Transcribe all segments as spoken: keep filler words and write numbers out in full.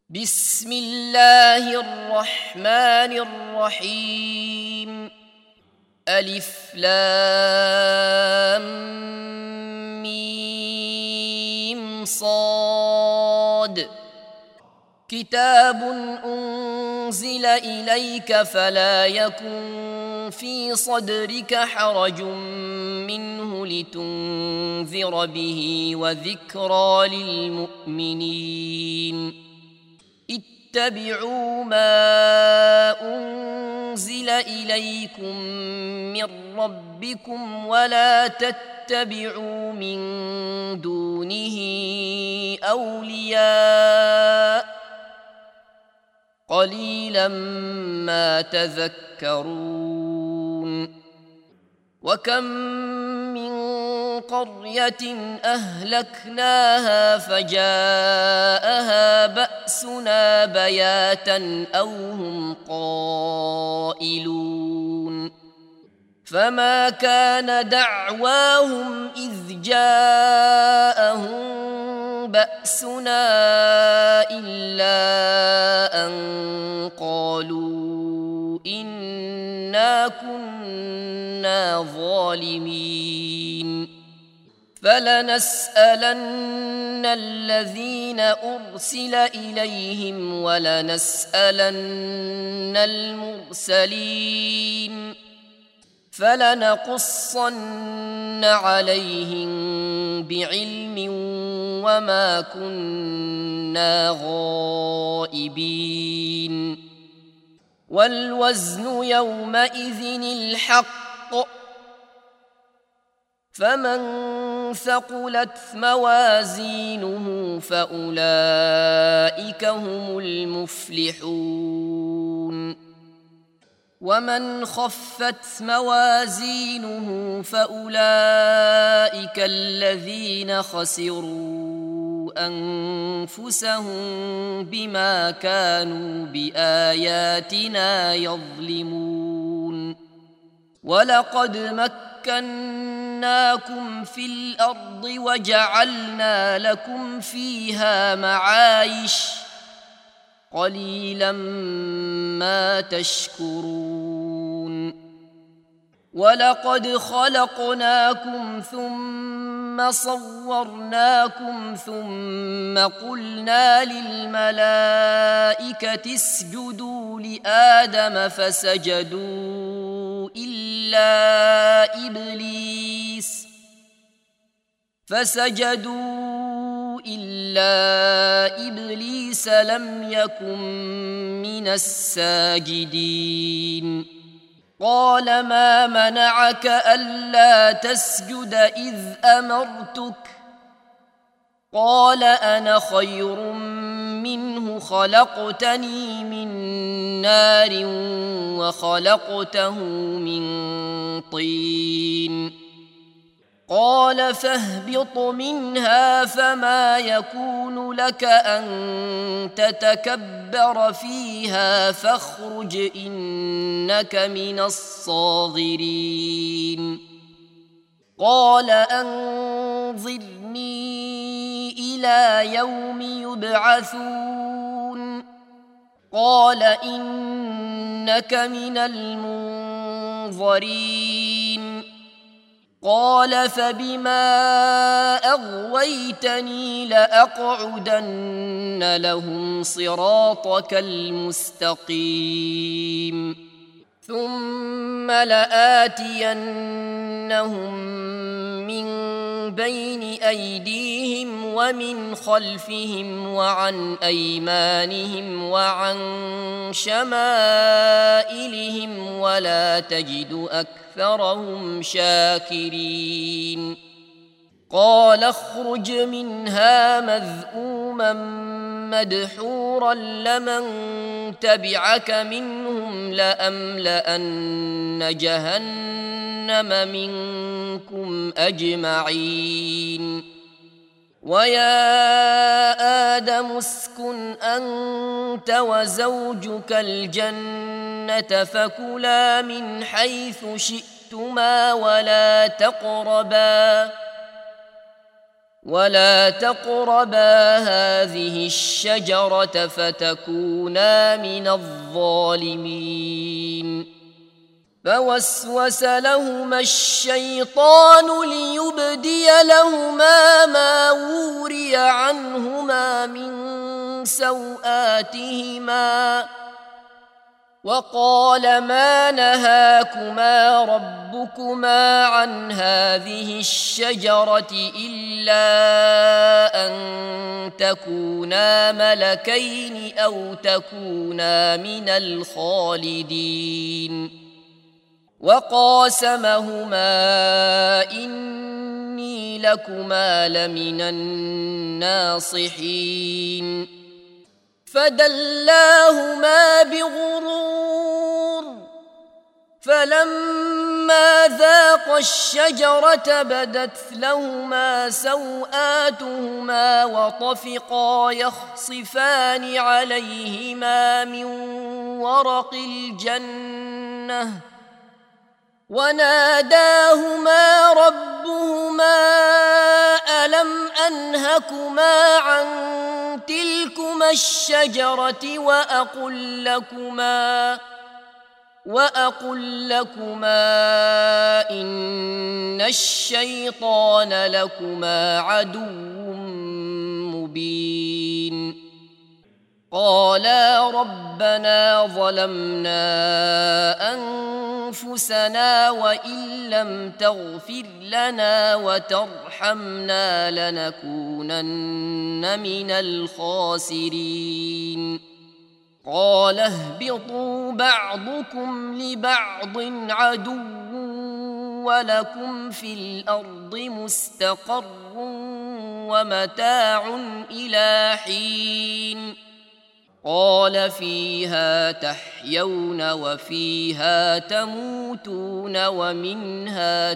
بسم الله الرحمن الرحيم. ألف لام ميم صاد. كتاب أنزل إليك فلا يكن في صدرك حرج منه لتنذر به وذكرى للمؤمنين. اتبعوا ما أنزل إليكم من ربكم ولا تتبعوا من دونه أولياء قليلا ما تذكرون. وكم من قرية أهلكناها فجاءها بأسنا بياتا أو هم قائلون. فما كان دعواهم إذ جاءهم بأسنا إلا أن قالوا إنا كنا ظالمين. فلنسألن الذين أرسل إليهم ولنسألن المرسلين فلنقصن عليهم بعلم وما كنا غائبين. والوزن يومئذ الحق فمن ثقلت موازينه فأولئك هم المفلحون. ومن خفت موازينه فأولئك الذين خسروا أنفسهم بما كانوا بآياتنا يظلمون. ولقد مكناكم في الأرض وجعلنا لكم فيها معايش قليلا ما تشكرون. ولقد خلقناكم ثم صورناكم ثم قلنا للملائكة اسجدوا لآدم فسجدوا إلا إبليس فسجدوا إلا إبليس لم يكن من الساجدين. قال ما منعك ألا تسجد إذ أمرتك؟ قال أنا خير منه خلقتني من نار وخلقته من طين. قال فاهبط منها فما يكون لك أن تتكبر فيها فاخرج إنك من الصاغرين. قال أنظرني إلى يوم يبعثون. قال إنك من المنظرين. قال فبما أغويتني لأقعدن لهم صراطك المستقيم ثم لآتينهم من بين أيديهم ومن خلفهم وعن أيمانهم وعن شمائلهم ولا تجد أكثرهم شاكرين. قال اخرج منها مذءوما مدحورا لمن تبعك منهم لأملأن جهنم منكم أجمعين. ويا آدم اسكن أنت وزوجك الجنة فكلا من حيث شئتما ولا تقربا ولا تقربا هذه الشجرة فتكونا من الظالمين. فوسوس لهما الشيطان ليبدي لهما ما وري عنهما من سوآتهما وقال ما نهاكما ربكما عن هذه الشجرة إلا أن تكونا ملكين أو تكونا من الخالدين. وقاسمهما إني لكما لمن الناصحين. فدلاهما بغرور فلما ذاقا الشجرة بدت لهما سوآتهما وطفقا يخصفان عليهما من ورق الجنة وناداهما ربهما ألم أنهكما عن تلكما الشجرة وأقل لكما وأقل لكما إن الشيطان لكما عدو مبين. قالا ربنا ظلمنا أنفسنا وإن لم تغفر لنا وترحمنا لنكونن من الخاسرين. قال اهبطوا بعضكم لبعض عدو ولكم في الأرض مستقر ومتاع إلى حين. قال فيها تحيون وفيها تموتون ومنها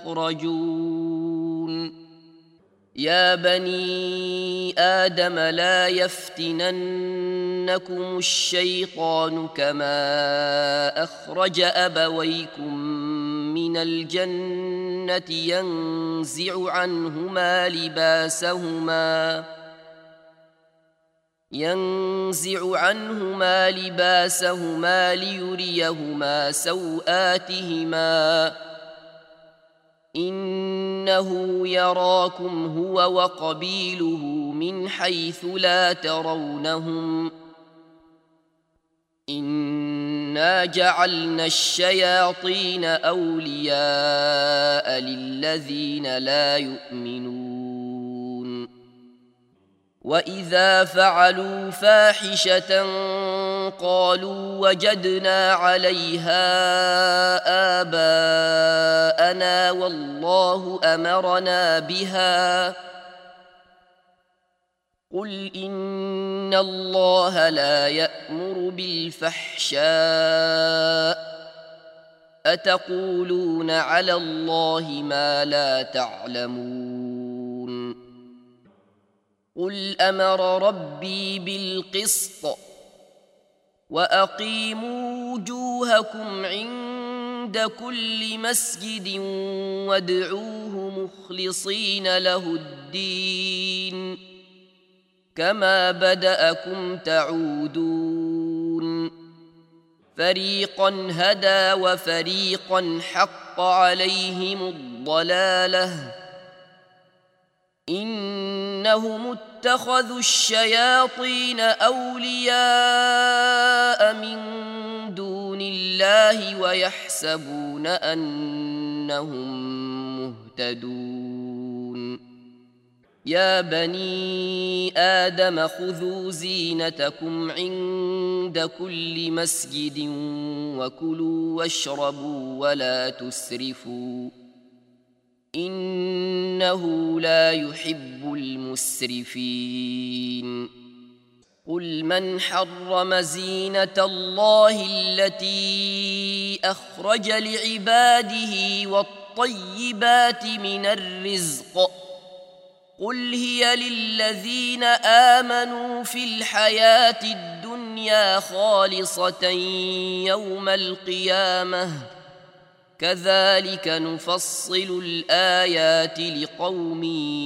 تخرجون. يا بني آدم لا يفتننكم الشيطان كما أخرج أبويكم من الجنة ينزع عنهما لباسهما ينزع عنهما لباسهما ليريهما سوآتهما إنه يراكم هو وقبيله من حيث لا ترونهم إنا جعلنا الشياطين أولياء للذين لا يؤمنون. وإذا فعلوا فاحشة قالوا وجدنا عليها آباءنا والله أمرنا بها قل إن الله لا يأمر بالفحشاء أتقولون على الله ما لا تعلمون. قل أمر ربي بالقسط وأقيموا وجوهكم عند كل مسجد وادعوه مخلصين له الدين كما بدأكم تعودون. فريقا هدى وفريقا حق عليهم الضلالة إنهم اتخذوا الشياطين أولياء من دون الله ويحسبون أنهم مهتدون. يا بني آدم خذوا زينتكم عند كل مسجد وكلوا واشربوا ولا تسرفوا إنه لا يحب المسرفين. قل من حرم زينة الله التي أخرج لعباده والطيبات من الرزق قل هي للذين آمنوا في الحياة الدنيا خالصة يوم القيامة كذلك نفصل الآيات لقوم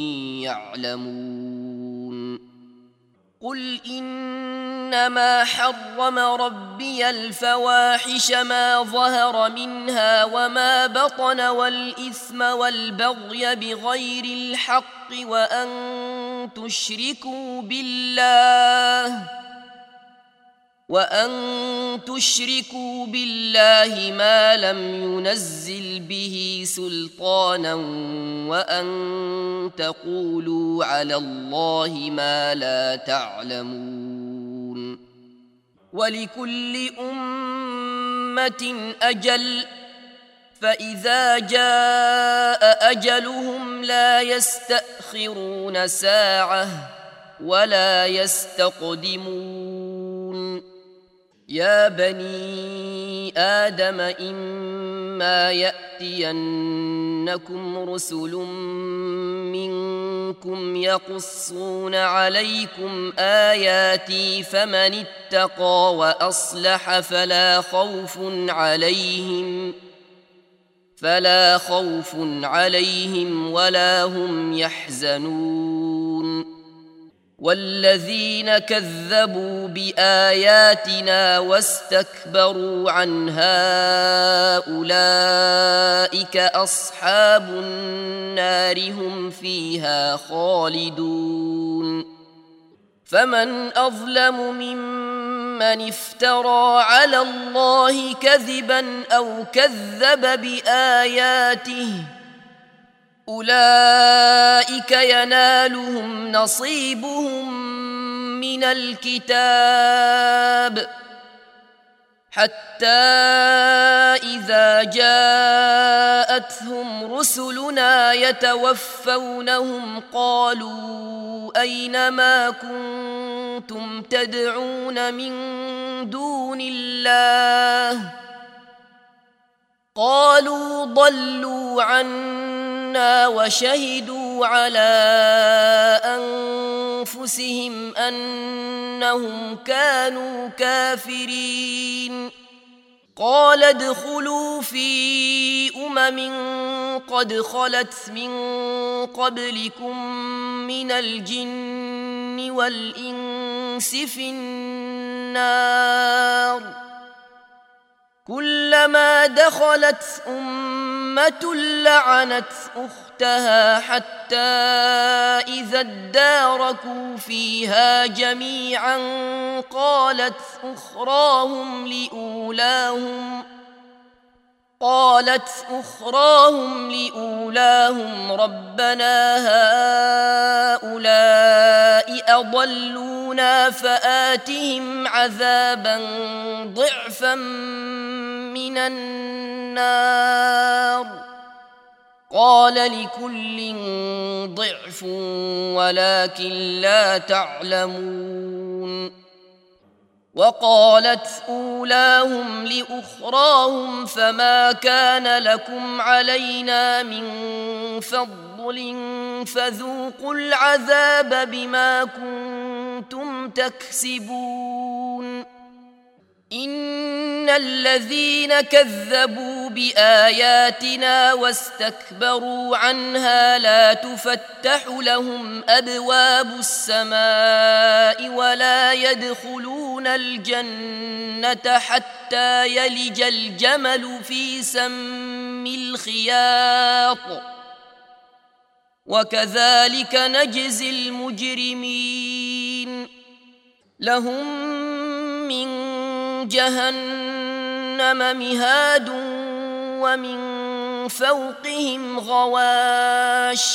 يعلمون قل إنما حرم ربي الفواحش ما ظهر منها وما بطن والإثم والبغي بغير الحق وأن تشركوا بالله وأن تشركوا بالله ما لم ينزل به سلطانا وأن تقولوا على الله ما لا تعلمون ولكل أمة أجل فإذا جاء أجلهم لا يستأخرون ساعة ولا يستقدمون يا بني آدم إما يأتينكم رسل منكم يقصون عليكم آياتي فمن اتقى وأصلح فلا خوف عليهم فلا خوف عليهم ولا هم يحزنون والذين كذبوا بآياتنا واستكبروا عنها أولئك أصحاب النار هم فيها خالدون فمن أظلم ممن افترى على الله كذبا أو كذب بآياته أولئك ينالهم نصيبهم من الكتاب حتى إذا جاءتهم رسلنا يتوفونهم قالوا أين ما كنتم تدعون من دون الله قالوا ضلوا عنا وشهدوا على أنفسهم أنهم كانوا كافرين قال ادخلوا في أمم قد خلت من قبلكم من الجن والإنس في النار كلما دخلت أمة لعنت أختها حتى إذا اداركوا فيها جميعا قالت أخراهم لأولاهم قالت أخراهم لأولاهم ربنا هؤلاء أضلونا فآتهم عذابا ضعفا من النار قال لكل ضعف ولكن لا تعلمون وقالت أولاهم لأخراهم فما كان لكم علينا من فضل فذوقوا العذاب بما كنتم تكسبون إن الذين كذبوا بآياتنا واستكبروا عنها لا تفتح لهم أبواب السماء ولا يدخلون الجنة حتى يلج الجمل في سم الخياط وكذلك نجزي المجرمين لهم من جهنم مهاد ومن فوقهم غواش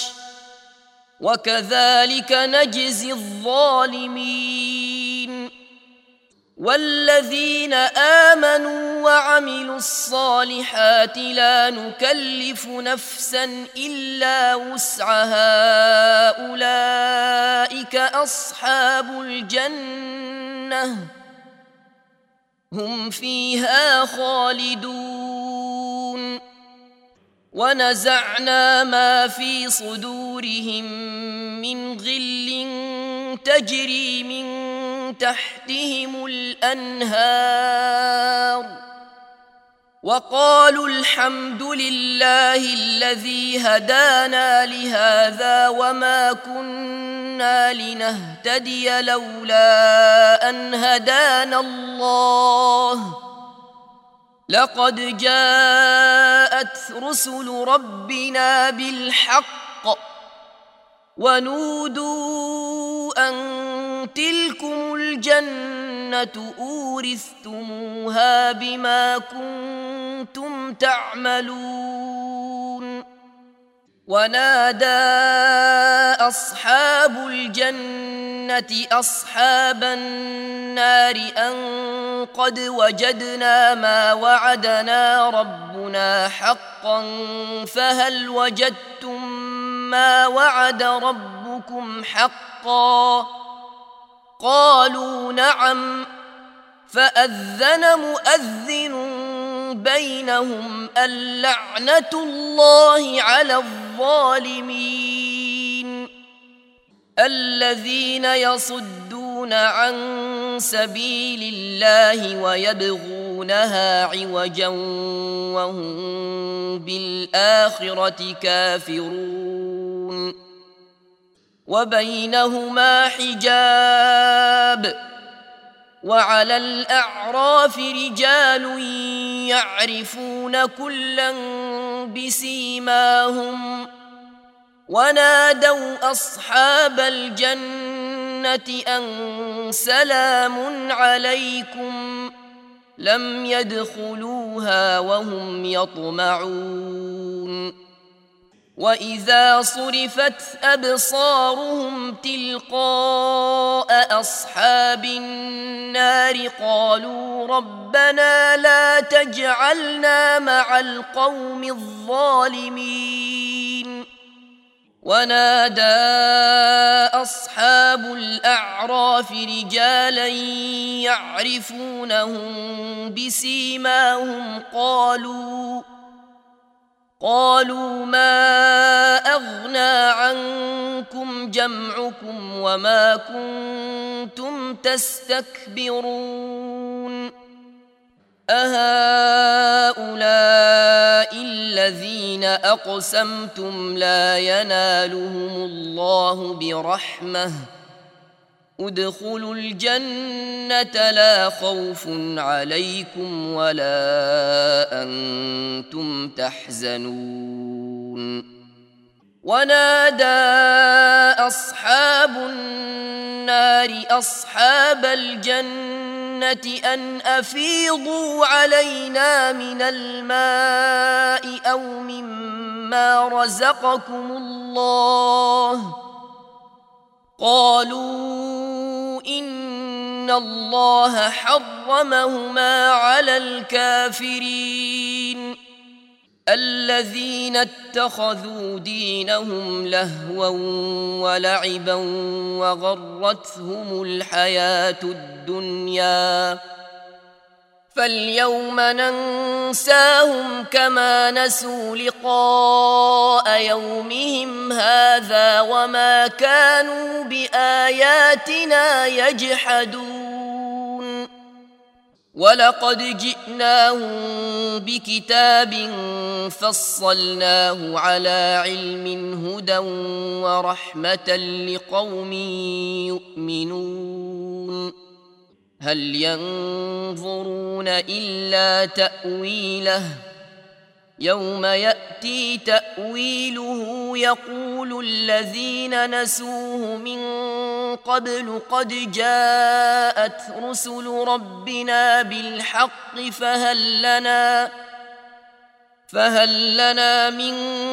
وكذلك نجزي الظالمين والذين آمنوا وعملوا الصالحات لا نكلف نفسا إلا وسعها أولئك أصحاب الجنة هم فيها خالدون ونزعنا ما في صدورهم من غل تجري من تحتهم الأنهار وقالوا الحمد لله الذي هدانا لهذا وما كنا لنهتدي لولا أن هدانا الله لقد جاءت رسل ربنا بالحق ونودوا أن تلكم الجنة أورثتموها بما كنتم تعملون ونادى أصحاب الجنة أصحاب النار أن قد وجدنا ما وعدنا ربنا حقا فهل وجدتم ما وعد ربكم حقا قالوا نعم فأذن مؤذن بينهم اللعنة الله على الظالمين الذين يصدون عن سبيل الله ويبغونها عوجا وهم بالآخرة كافرون وبينهما حجاب وعلى الأعراف رجال يعرفون كلا بسيماهم ونادوا أصحاب الجنة أن سلام عليكم لم يدخلوها وهم يطمعون وإذا صرفت أبصارهم تلقاء أصحاب النار قالوا ربنا لا تجعلنا مع القوم الظالمين ونادى أصحاب الأعراف رجالا يعرفونهم بسيماهم قالوا قالوا ما أغنى عنكم جمعكم وما كنتم تستكبرون أهؤلاء الذين أقسمتم لا ينالهم الله برحمة ادخلوا الجنة لا خوف عليكم ولا أنتم تحزنون ونادى أصحاب النار أصحاب الجنة أن أفيضوا علينا من الماء أو مما رزقكم الله قالوا إن الله حرمهما على الكافرين الذين اتخذوا دينهم لهوا ولعبا وغرتهم الحياة الدنيا فاليوم ننساهم كما نسوا لقاء يومهم هذا وما كانوا بآياتنا يجحدون ولقد جئناهم بكتاب فصلناه على علم هدى ورحمة لقوم يؤمنون هل ينظرون إلا تأويله يوم يأتي تأويله يقول الذين نسوه من قبل قد جاءت رسل ربنا بالحق فهل لنا فهل لنا من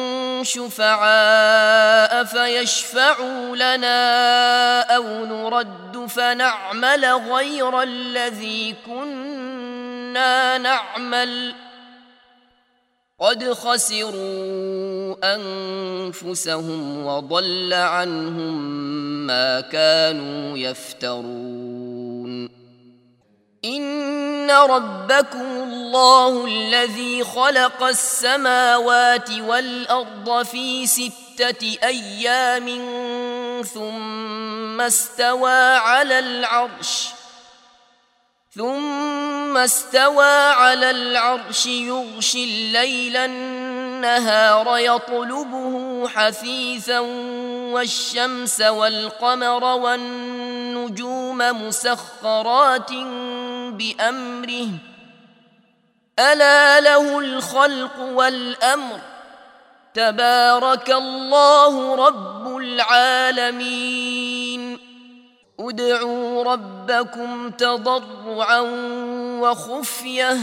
شفعاء فيشفعوا لنا أو نرد فنعمل غير الذي كنا نعمل قد خسروا أنفسهم وضل عنهم ما كانوا يفترون إن ربكم الله الذي خلق السماوات والأرض في ستة أيام ثم استوى على العرش ثم ثم استوى على العرش يغشي الليل النهار يطلبه حثيثا والشمس والقمر والنجوم مسخرات بأمره ألا له الخلق والأمر تبارك الله رب العالمين ادعوا ربكم تضرعا وخفية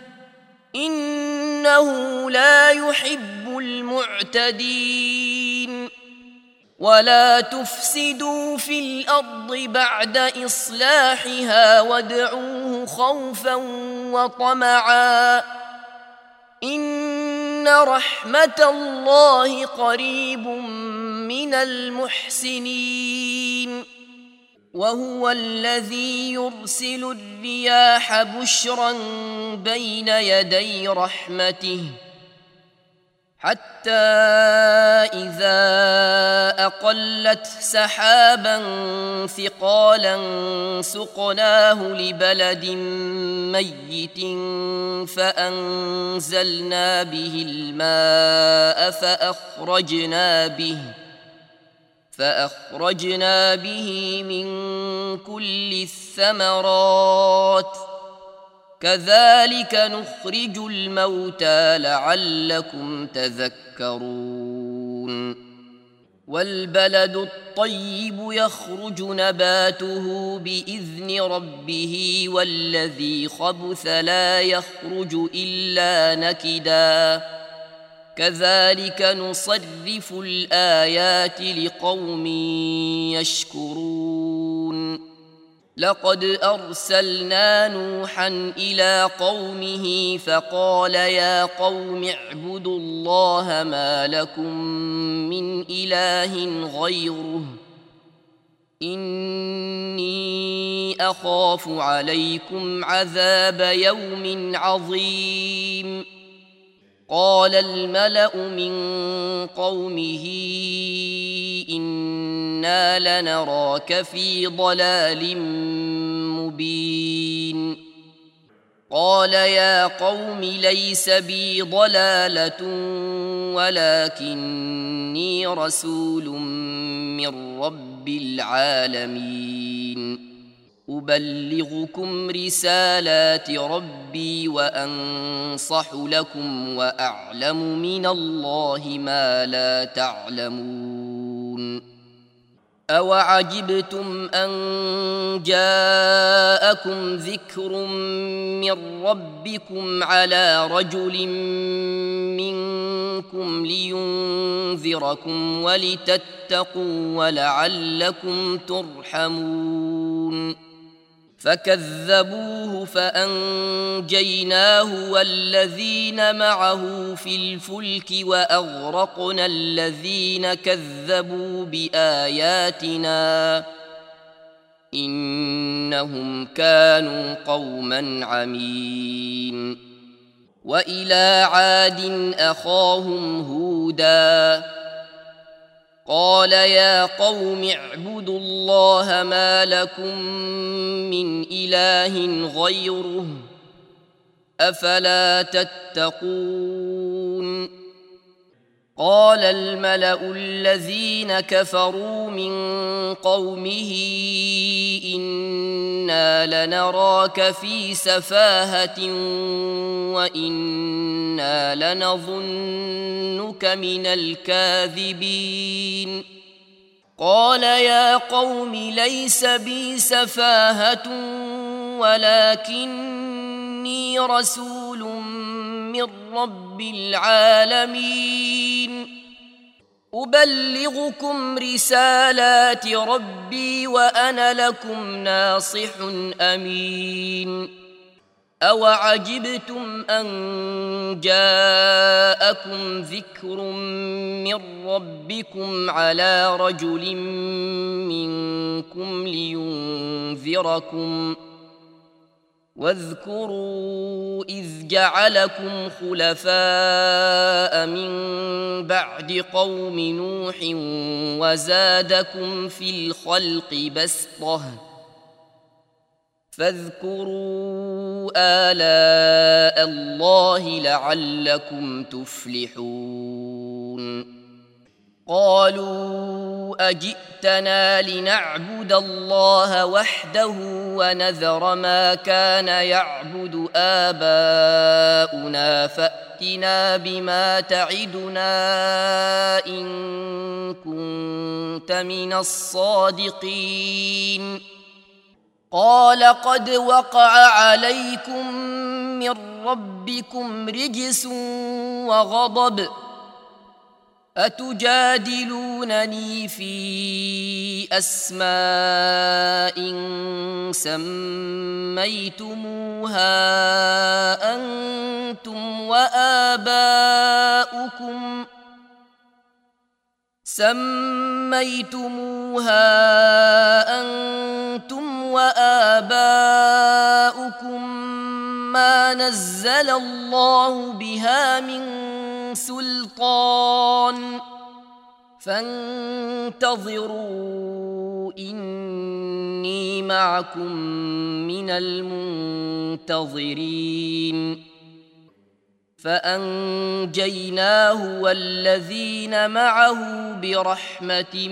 إنه لا يحب المعتدين ولا تفسدوا في الأرض بعد إصلاحها وادعوه خوفا وطمعا إن رحمة الله قريب من المحسنين وهو الذي يرسل الرياح بشرا بين يدي رحمته حتى إذا أقلت سحابا ثقالا سقناه لبلد ميت فأنزلنا به الماء فأخرجنا به فأخرجنا به من كل الثمرات كذلك نخرج الموتى لعلكم تذكرون والبلد الطيب يخرج نباته بإذن ربه والذي خبث لا يخرج إلا نكدا كذلك نصرف الآيات لقوم يشكرون لقد أرسلنا نوحا إلى قومه فقال يا قوم اعبدوا الله ما لكم من إله غيره إني أخاف عليكم عذاب يوم عظيم قال الملأ من قومه إنا لنراك في ضلال مبين قال يا قوم ليس بي ضلالة ولكني رسول من رب العالمين أبلغكم رسالات ربي وأنصح لكم وأعلم من الله ما لا تعلمون أوعجبتم أن جاءكم ذكر من ربكم على رجل منكم لينذركم ولتتقوا ولعلكم ترحمون فكذبوه فأنجيناه والذين معه في الفلك وأغرقنا الذين كذبوا بآياتنا إنهم كانوا قوما عمين وإلى عاد أخاهم هودا قال يا قوم اعبدوا الله ما لكم من إله غيره أفلا تتقون قال الملأ الذين كفروا من قومه إنا لنراك في سفاهة وإنا لنظنك من الكاذبين قال يا قوم ليس بي سفاهة ولكني رسول من رب العالمين أبلغكم رسالات ربي وأنا لكم ناصح أمين أوعجبتم أن جاءكم ذكر من ربكم على رجل منكم لينذركم واذكروا إذ جعلكم خلفاء من بعد قوم نوح وزادكم في الخلق بسطة فاذكروا آلاء الله لعلكم تفلحون قالوا أجئتنا لنعبد الله وحده ونذر ما كان يعبد آباؤنا فأتنا بما تعدنا إن كنت من الصادقين قال قد وقع عليكم من ربكم رجس وغضب أتجادلونني في أسماء سميتموها أنتم وآباؤكم سميتموها أنتم وآباؤكم ما نزل الله بها من سلطان فانتظروا إني معكم من المنتظرين فأنجيناه والذين معه برحمة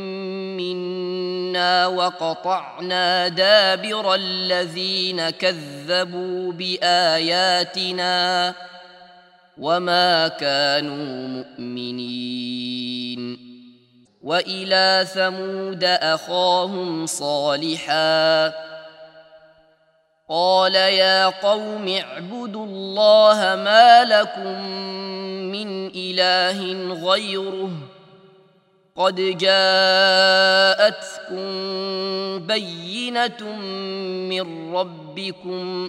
منا وقطعنا دابر الذين كذبوا بآياتنا وما كانوا مؤمنين وإلى ثمود أخاهم صالحا قال يا قوم اعبدوا الله ما لكم من إله غيره قد جاءتكم بينة من ربكم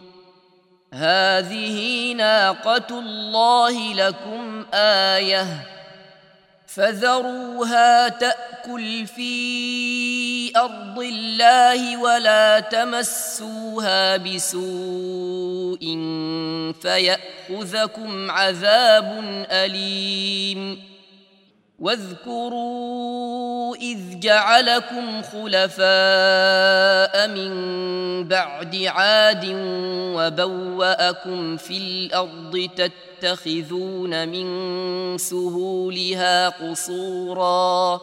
هذه ناقة الله لكم آية فذروها تأكل في أرض الله ولا تمسوها بسوء فيأخذكم عذاب أليم واذكروا إذ جعلكم خلفاء من بعد عاد وبوأكم في الأرض تتخذون من سهولها قصورا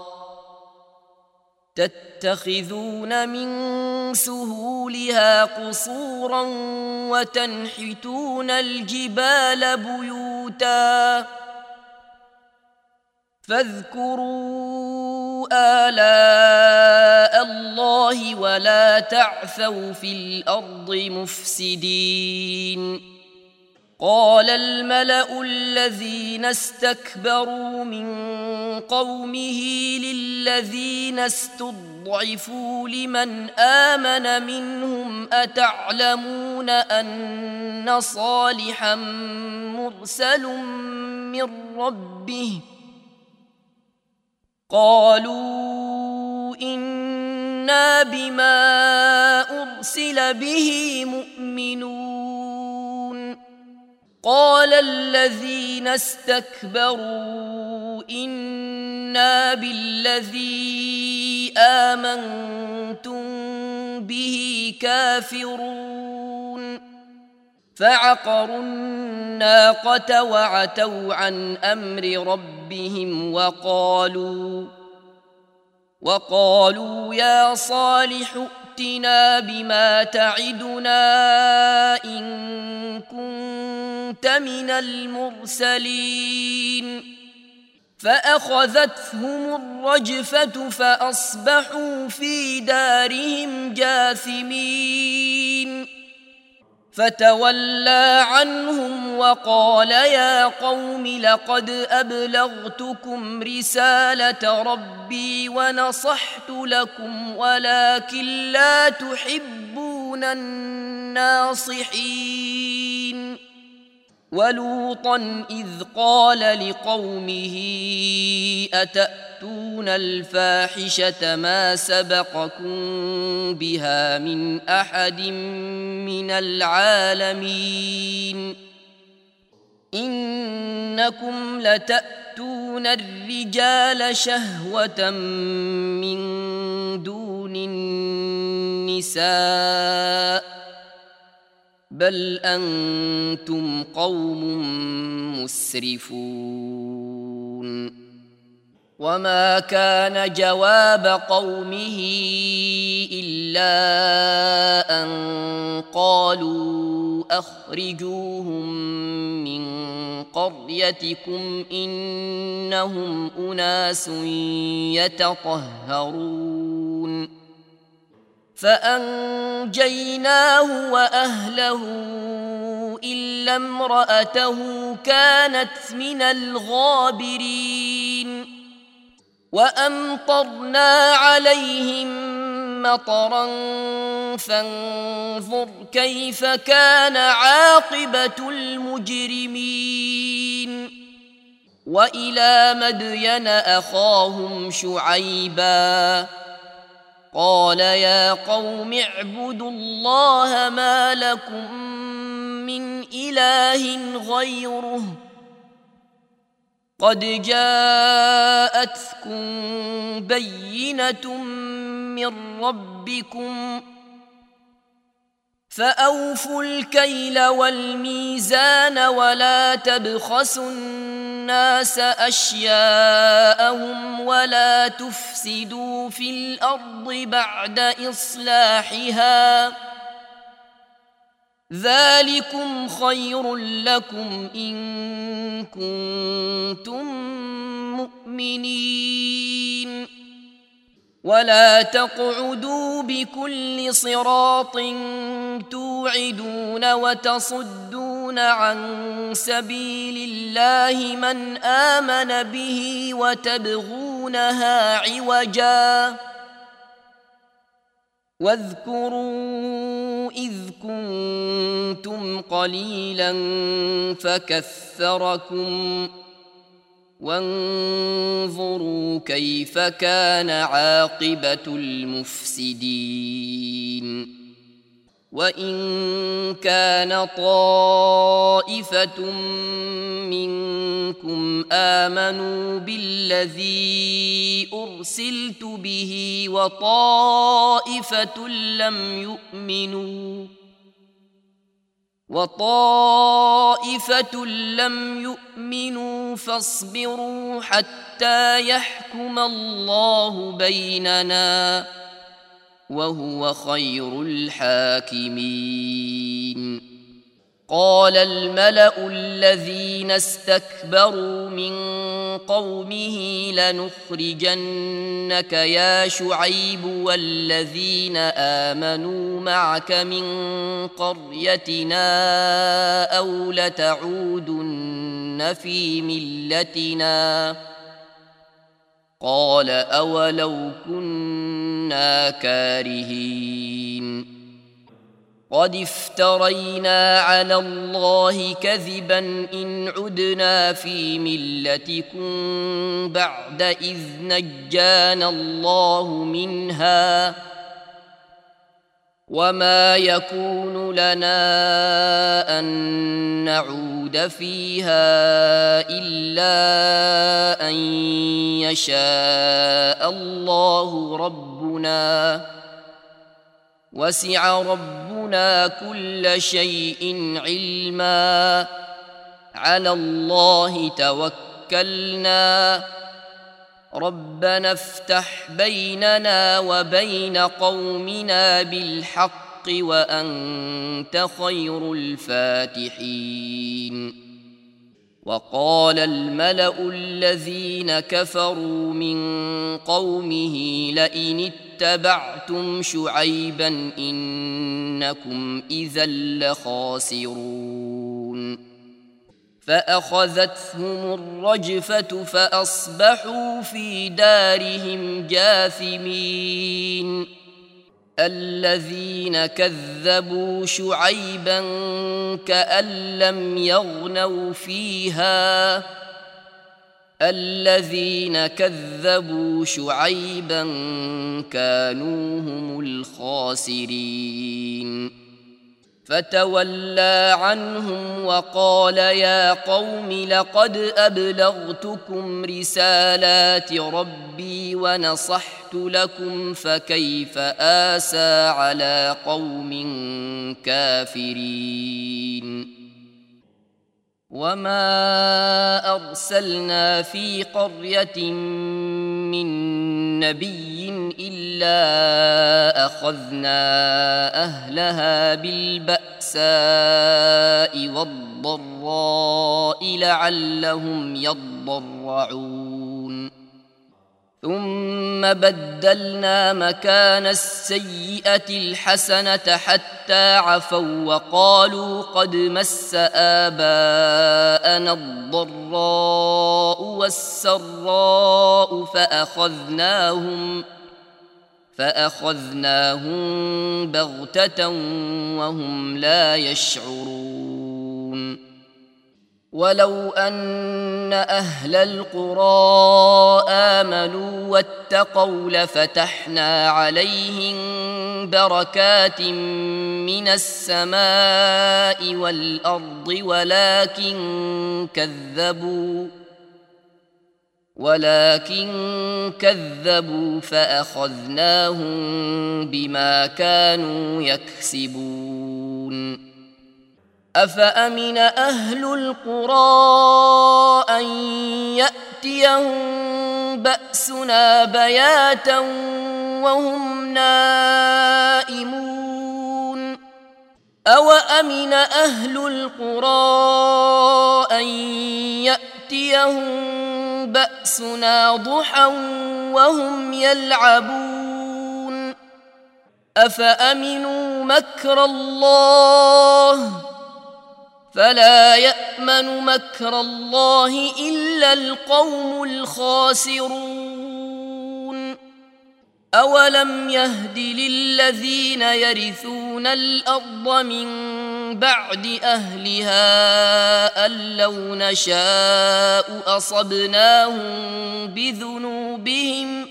تتخذون من سهولها قصورا وتنحتون الجبال بيوتا فاذكروا آلاء الله ولا تعثوا في الأرض مفسدين قال الملأ الذين استكبروا من قومه للذين استضعفوا لمن آمن منهم أتعلمون أن صالحا مرسل من ربه قالوا إنا بما أرسل به مؤمنون قال الذين استكبروا إنا بالذي آمنتم به كافرون فعقروا الناقة وعتوا عن أمر ربهم وقالوا وقالوا يا صالح ائتنا بما تعدنا إن كنت من المرسلين فأخذتهم الرجفة فأصبحوا في دارهم جاثمين فتولى عنهم وقال يا قوم لقد أبلغتكم رسالة ربي ونصحت لكم ولكن لا تحبون الناصحين ولوطا إذ قال لقومه أتأتون الفاحشة ما سبقكم بها من أحد من العالمين إنكم لتأتون الرجال شهوة من دون النساء بل أنتم قوم مسرفون وما كان جواب قومه إلا أن قالوا أخرجوهم من قريتكم إنهم أناس يتطهرون فأنجيناه وأهله إلا امرأته كانت من الغابرين وأمطرنا عليهم مطرا فانظر كيف كان عاقبة المجرمين وإلى مدين أخاهم شعيبا قال يا قوم اعبدوا الله ما لكم من إله غيره قد جاءتكم بينة من ربكم فأوفوا الكيل والميزان ولا تبخسوا الناس أشياءهم ولا تفسدوا في الأرض بعد إصلاحها ذلكم خير لكم إن كنتم مؤمنين ولا تقعدوا بكل صراط توعدون وتصدون عن سبيل الله من آمن به وتبغونها عوجا واذكروا إذ كنتم قليلا فكثركم وانظروا كيف كان عاقبة المفسدين وإن كان طائفة منكم آمنوا بالذي أرسلت به وطائفة لم يؤمنوا وطائفة لم يؤمنوا فاصبروا حتى يحكم الله بيننا وهو خير الحاكمين قال الملأ الذين استكبروا من قومه لنخرجنك يا شعيب والذين آمنوا معك من قريتنا أو لتعودن في ملتنا قال أولو كنا كارهين قد افترينا على الله كذبا إن عدنا في ملتكم بعد إذ نجانا الله منها وما يكون لنا أن نعود فيها إلا أن يشاء الله ربنا وسع ربنا كل شيء علما على الله توكلنا ربنا افتح بيننا وبين قومنا بالحق وأنت خير الفاتحين وقال الملأ الذين كفروا من قومه لئن اتبعتم شعيبا إنكم إذا لخاسرون فأخذتهم الرجفة فأصبحوا في دارهم جاثمين الذين كذبوا شعيبا كأن لم يغنوا فيها الذين كذبوا شعيبا كانوا هم الخاسرين فتولى عنهم وقال يا قوم لقد أبلغتكم رسالات ربي ونصحت لكم فكيف آسى على قوم كافرين وما أرسلنا في قرية من نبي إلا أخذنا أهلها بالبأساء والضراء لعلهم يضرعون ثم بدلنا مكان السيئة الحسنة حتى عفوا وقالوا قد مس آباءنا الضراء والسراء فأخذناهم فأخذناهم بغتة وهم لا يشعرون ولو أن أهل القرى آمنوا واتقوا لفتحنا عليهم بركات من السماء والأرض ولكن كذبوا ولكن كذبوا فأخذناهم بما كانوا يكسبون أفأمن أهل القرى أن يأتيهم بأسنا بياتا وهم نائمون أوأمن أهل القرى أن يأتيهم بأسنا ضحى وهم يلعبون أفأمنوا مكر الله فلا يأمن مكر الله إلا القوم الخاسرون أولم يهد للذين يرثون الأرض من بعد أهلها أن لو نشاء أصبناهم بذنوبهم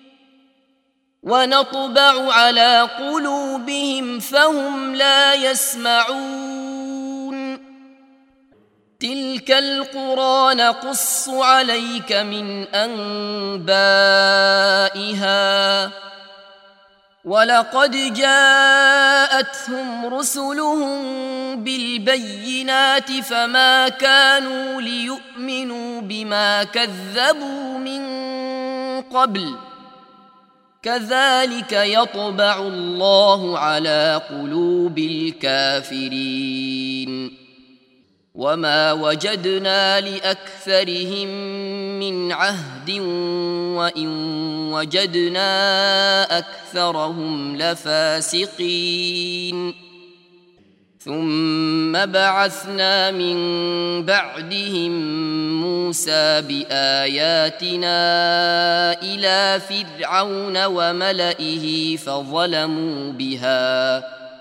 ونطبع على قلوبهم فهم لا يسمعون تلك القرى نقص عليك من أنبائها ولقد جاءتهم رسلهم بالبينات فما كانوا ليؤمنوا بما كذبوا من قبل كذلك يطبع الله على قلوب الكافرين وما وجدنا لأكثرهم من عهد وإن وجدنا أكثرهم لفاسقين ثم بعثنا من بعدهم موسى بآياتنا إلى فرعون وملئه فظلموا بها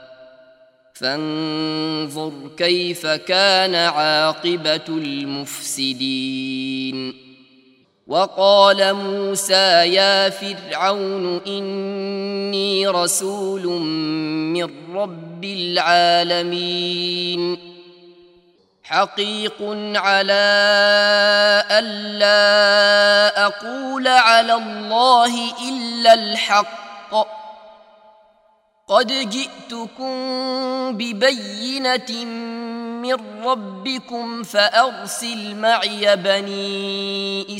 فانظر كيف كان عاقبة المفسدين وقال موسى يا فرعون إني رسول من رب العالمين حقيق على ألا أقول على الله إلا الحق قد جئتكم ببينة من ربكم فأرسل معي بني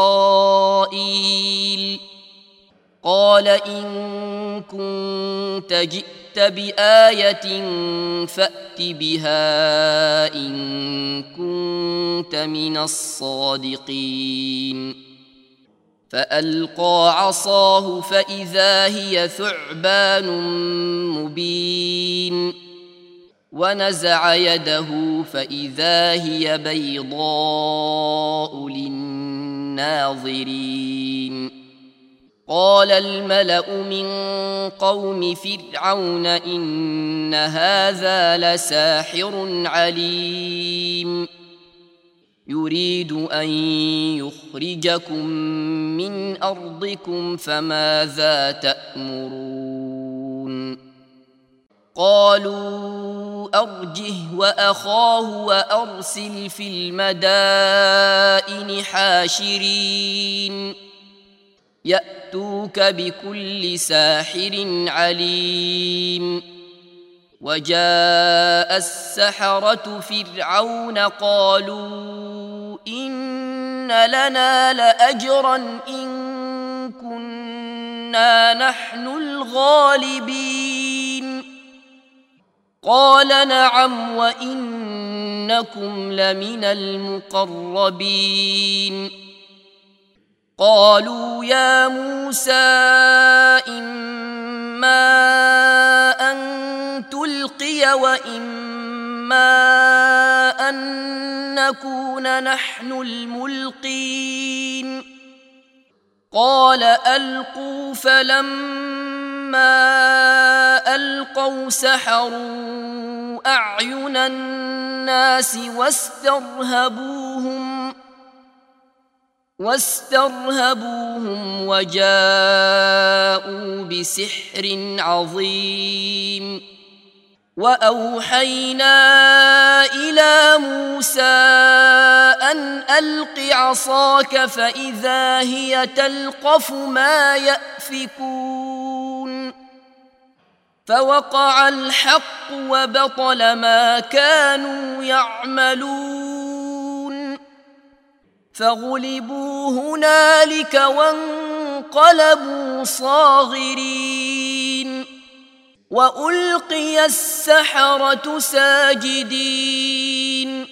إسرائيل قال إن كنت جئت بآية فأت بها إن كنت من الصادقين فألقى عصاه فإذا هي ثعبان مبين ونزع يده فإذا هي بيضاء للناظرين قال الملأ من قوم فرعون إن هذا لساحر عليم يريد أن يخرجكم من أرضكم فماذا تأمرون قالوا أرجه وأخاه وأرسل في المدائن حاشرين يأتوك بكل ساحر عليم. وجاء السحرة فرعون قالوا إن لنا لأجرا إن كنا نحن الغالبين. قال نعم وإنكم لمن المقربين. قالوا يا موسى إما أن تلقي وإما أن نكون نحن الملقين. قال ألقوا. فلما ألقوا سحروا أعين الناس واسترهبوهم واسترهبوهم وجاءوا بسحر عظيم. وأوحينا إلى موسى أن ألق عصاك فإذا هي تلقف ما يأفكون. فوقع الحق وبطل ما كانوا يعملون. فغلبوا هنالك وانقلبوا صاغرين. وألقي السحرة ساجدين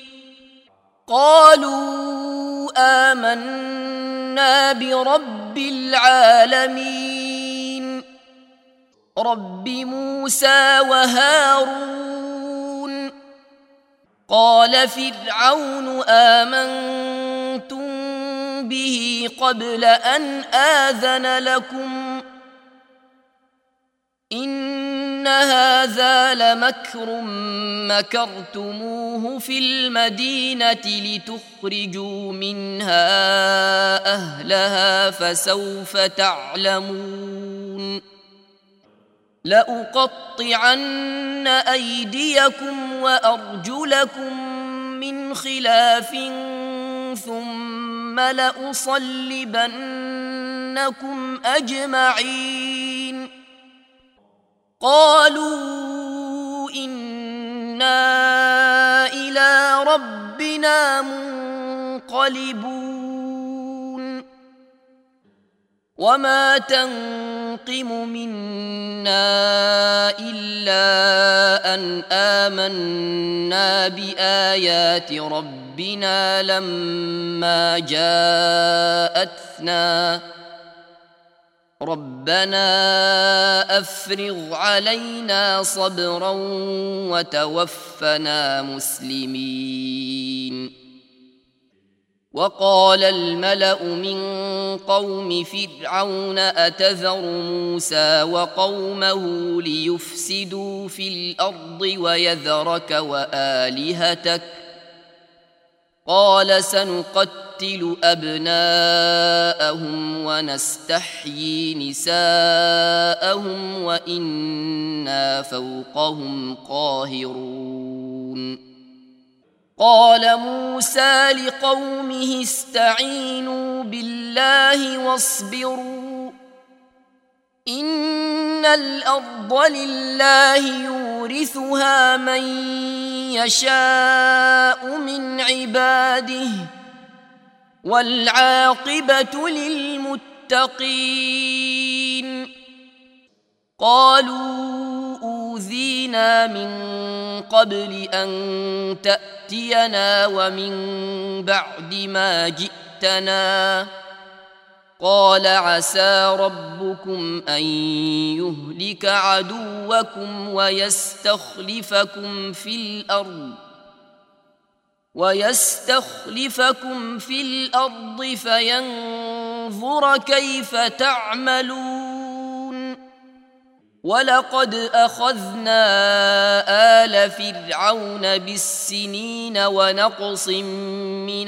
قالوا آمنا برب العالمين رب موسى وهارون. قال فرعون آمنتم به قبل أن آذن لكم إن هذا لمكر مكرتموه في المدينة لتخرجوا منها أهلها فسوف تعلمون. لأقطعن أيديكم وأرجلكم من خلاف ثم لأصلبنكم أجمعين. قالوا إنا إلى ربنا منقلبون. وما تنقم منا إلا أن آمنا بآيات ربنا لما جاءتنا ربنا أفرغ علينا صبرا وتوفنا مسلمين. وقال الملأ من قوم فرعون أتذر موسى وقومه ليفسدوا في الأرض ويذرك وآلهتك قال سنقتل أبناءهم ونستحيي نساءهم وإنا فوقهم قاهرون. قال موسى لقومه استعينوا بالله واصبروا إن الأرض لله يورثها من يشاء من عباده والعاقبة للمتقين. قالوا أوذينا من قبل أن تأتينا ومن بعد ما جئتنا قال عسى ربكم أن يهلك عدوكم ويستخلفكم في الأرض ويستخلفكم في الأرض فينظر كيف تعملون. ولقد أخذنا آل فرعون بالسنين ونقص من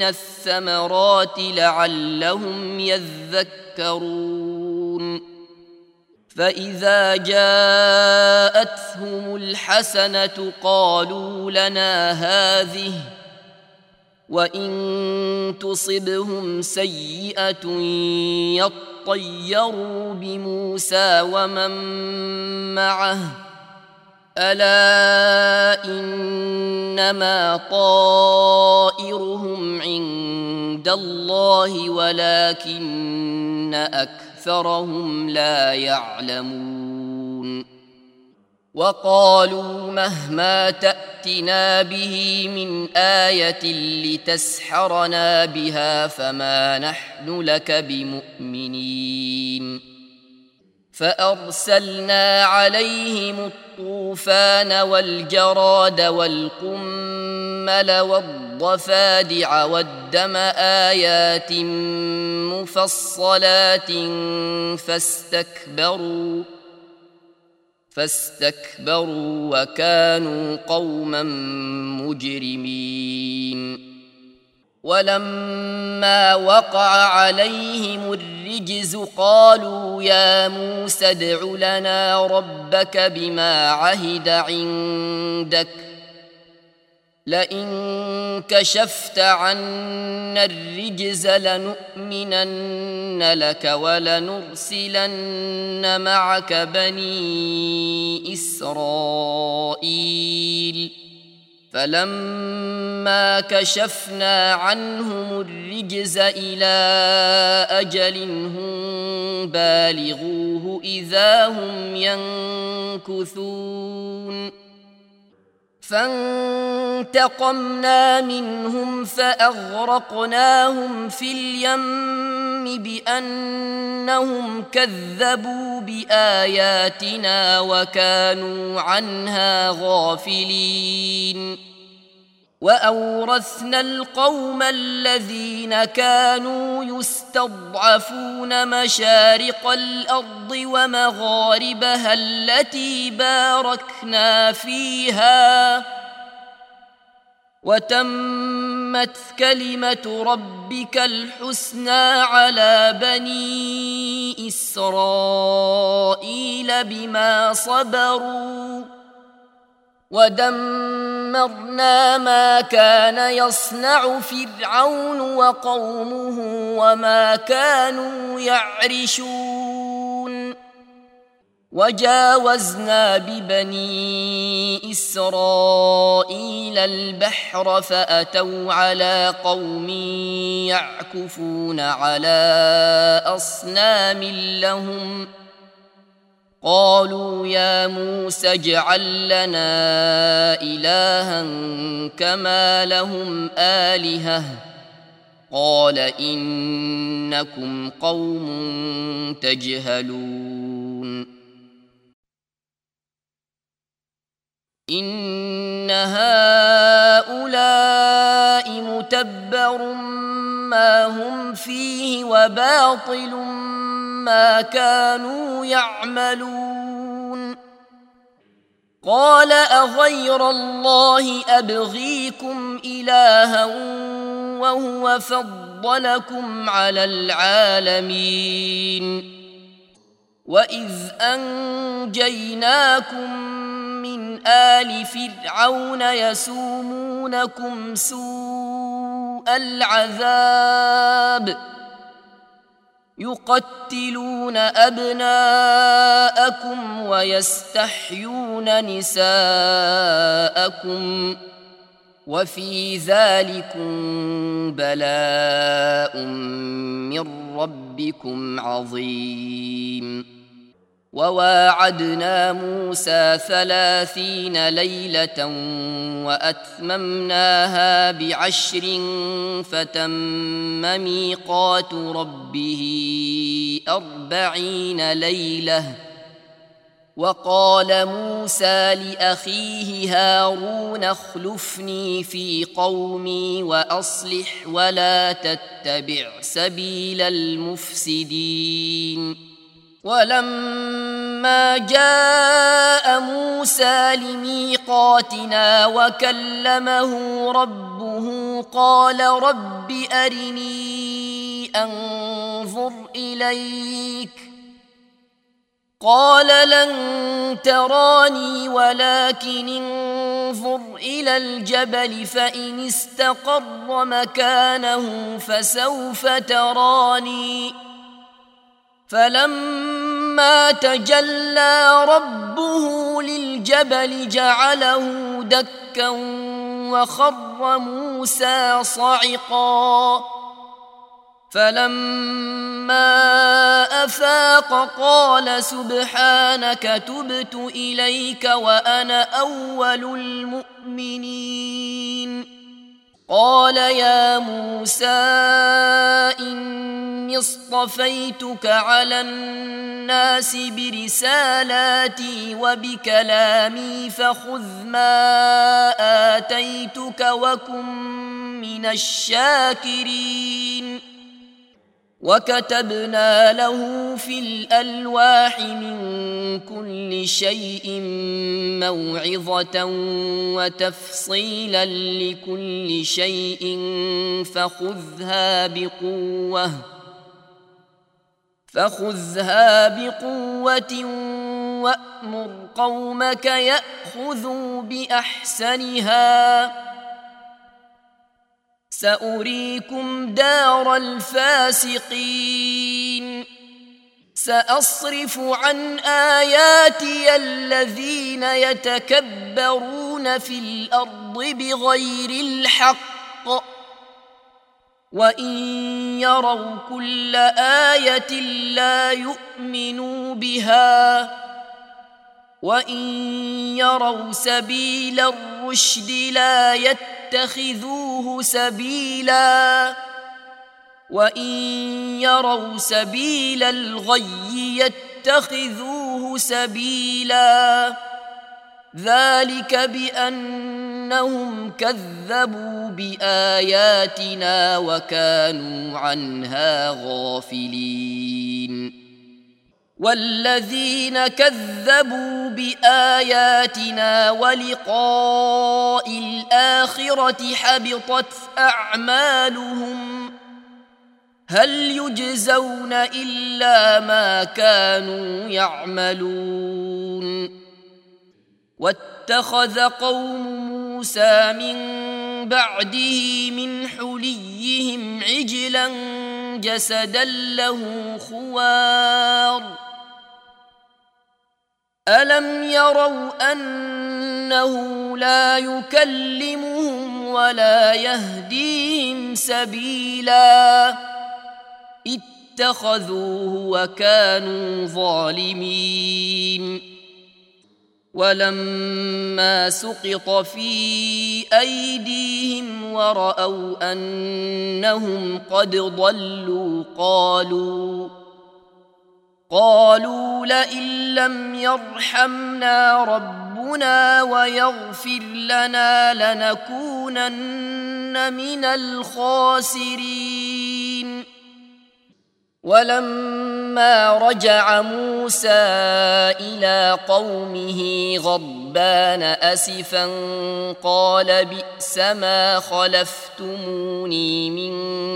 الثمرات لعلهم يذكرون. فإذا جاءتهم الحسنة قالوا لنا هذه، وإن تصبهم سيئة يطيروا بموسى ومن معه، ألا إنما طائرهم عند الله ولكن أكثرهم لا يعلمون. وقالوا مهما تأتنا به من آية لتسحرنا بها فما نحن لك بمؤمنين. فأرسلنا عليهم الطوفان والجراد والقمل والضفادع والدم آيات مفصلات فاستكبروا فاستكبروا وكانوا قوما مجرمين. ولما وقع عليهم الرجز قالوا يا موسى ادع لنا ربك بما عهد عندك لئن كشفت عنا الرجز لنؤمنن لك ولنرسلن معك بني إسرائيل. فلما كشفنا عنهم الرجز إلى أجل هم بالغوه إذا هم ينكثون. فانتقمنا منهم فأغرقناهم في اليم بأنهم كذبوا بآياتنا وكانوا عنها غافلين. وأورثنا القوم الذين كانوا يستضعفون مشارق الأرض ومغاربها التي باركنا فيها، وتمت كلمة ربك الحسنى على بني إسرائيل بما صبروا، ودمرنا ما كان يصنع فرعون وقومه وما كانوا يعرشون. وجاوزنا ببني إسرائيل البحر فأتوا على قوم يعكفون على أصنام لهم قالوا يا موسى اجعل لنا إلها كما لهم آلهة قال إنكم قوم تجهلون. إن هؤلاء متبر ما هم فيه وباطل ما كانوا يعملون. قال أغير الله أبغيكم إلها وهو فضلكم على العالمين. وإذ أنجيناكم من آل فرعون يسومونكم سوء العذاب يقتلون أبناءكم ويستحيون نساءكم وفي ذلكم بلاء من ربكم عظيم. وواعدنا موسى ثلاثين ليلة وأتممناها بعشر فتم ميقات ربه أربعين ليلة. وقال موسى لأخيه هارون اخلفني في قومي وأصلح ولا تتبع سبيل المفسدين. ولما جاء موسى لميقاتنا وكلمه ربه قال رب أرني أنظر إليك قال لن تراني ولكن انظر إلى الجبل فإن استقر مكانه فسوف تراني فلما تجلى ربه للجبل جعله دكا وخر موسى صعقا فلما أفاق قال سبحانك تبت إليك وأنا أول المؤمنين قال يا موسى إني اصطفيتك على الناس برسالاتي وبكلامي فخذ ما آتيتك وكن من الشاكرين وكتبنا له في الألواح من كل شيء موعظة وتفصيلا لكل شيء فخذها بقوة فخذها بقوة وأمر قومك يأخذوا بأحسنها سأريكم دار الفاسقين سأصرف عن آياتي الذين يتكبرون في الأرض بغير الحق وإن يروا كل آية لا يؤمنوا بها وإن يروا سبيل الرشد لا يتخذوه سبيلا وإن يروا سبيل الغي يتخذوه سبيلا ذلك بأنهم كذبوا بآياتنا وكانوا عنها غافلين والذين كذبوا بآياتنا ولقاء الآخرة حبطت أعمالهم هل يجزون إلا ما كانوا يعملون واتخذ قوم موسى من بعده من حليهم عجلا جسدا له خوار ألم يروا أنه لا يكلمهم ولا يهديهم سبيلا اتخذوه وكانوا ظالمين ولما سقط في أيديهم ورأوا أنهم قد ضلوا قالوا قالوا لئن لم يرحمنا ربنا ويغفر لنا لنكونن من الخاسرين ولما رجع موسى إلى قومه غضبان أسفا قال بئس ما خلفتموني من